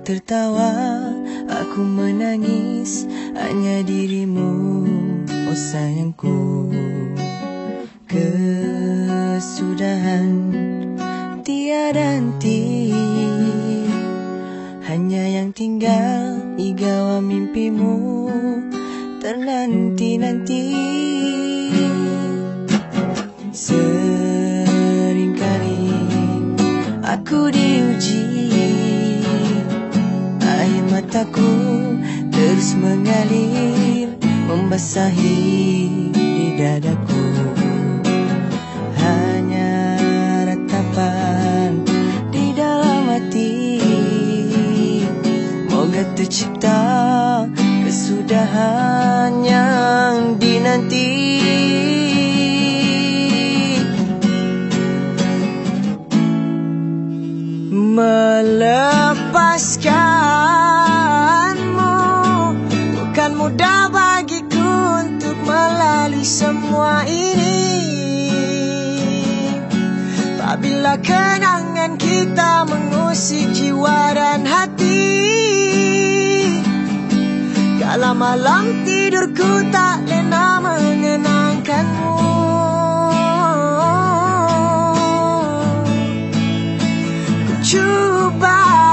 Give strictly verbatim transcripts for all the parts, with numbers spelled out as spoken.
tertawa, aku menangis, hanya dirimu, oh sayangku. Kesudahan tiada henti, hanya yang tinggal igawa mimpimu ternanti-nanti. Seringkali aku diuji, air mataku terus mengalir, membasahi di dadaku. Hanya ratapan di dalam hati, moga tercipta kesudahan yang dinanti. Melepaskanmu bukan mudah bagiku untuk melalui semua ini. Apabila kenangan kita mengusik jiwa dan hati, kala malam tidurku tak lena mengenangkanmu. Cuba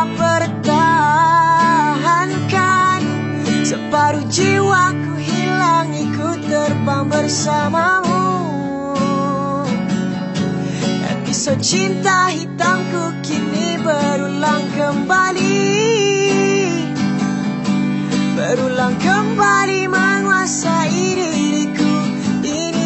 pertahankan, separuh jiwaku hilang ikut terbang bersamamu. Episode cinta hitamku kini berulang kembali, berulang kembali menguasai diriku ini.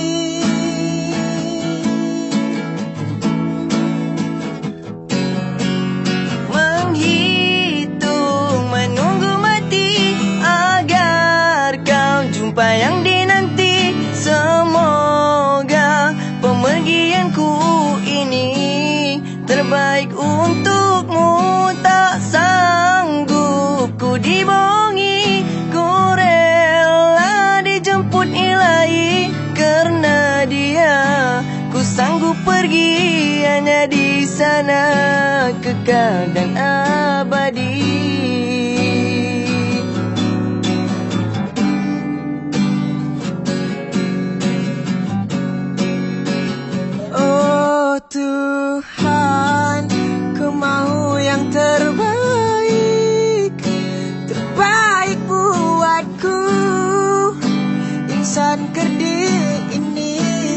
Menghitung, menunggu mati agar kau jumpa yang dinanti. Semoga pemergianku ini terbaik untukmu. Tak sanggup ku dibohongi, ku rela dijemput ilahi. Karena dia ku sanggup pergi, hanya di sana kekal dan abadi. Oh Tuhan, ku mau yang terbaik, terbaik buatku, insan kerdil ini.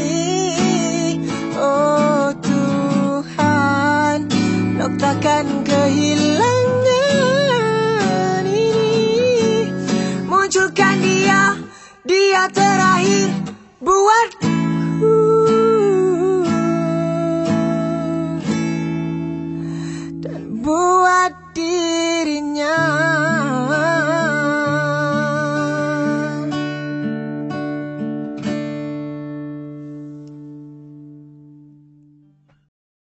Oh Tuhan, nok takkan kehilangan ini. Munculkan dia, dia terakhir buat